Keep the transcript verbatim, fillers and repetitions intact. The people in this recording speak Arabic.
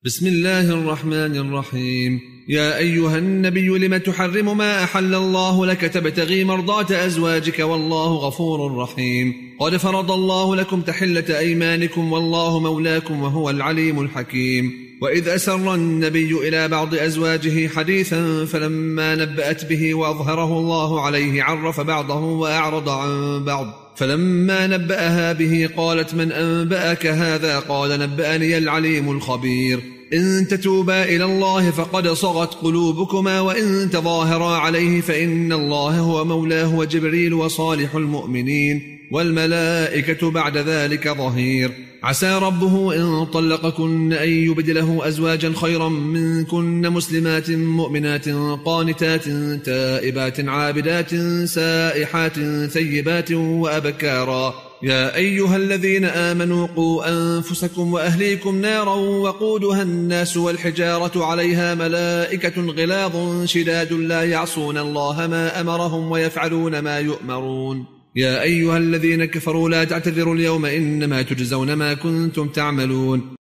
بسم الله الرحمن الرحيم. يا أيها النبي لم تحرم ما أحل الله لك تبتغي مرضات أزواجك والله غفور رحيم. قد فرض الله لكم تحلة أيمانكم والله مولاكم وهو العليم الحكيم. وإذ أسر النبي إلى بعض أزواجه حديثا فلما نبأت به وأظهره الله عليه عرف بعضه وأعرض عن بعض فلما نبأها به قالت من أنبأك هذا قال نبأني العليم الخبير. إن تتوبا إلى الله فقد صغت قلوبكما وإن تظاهرا عليه فإن الله هو مولاه وجبريل وصالح المؤمنين والملائكة بعد ذلك ظهير. عسى ربه إن طلقكن أن يبدله أزواجا خيرا منكن مسلمات مؤمنات قانتات تائبات عابدات سائحات ثيبات وأبكارا. يا أيها الذين آمنوا قوا أنفسكم وأهليكم نارا وقودها الناس والحجارة عليها ملائكة غلاظ شداد لا يعصون الله ما أمرهم ويفعلون ما يؤمرون. يا أيها الذين كفروا لا تعتذروا اليوم إنما تجزون ما كنتم تعملون.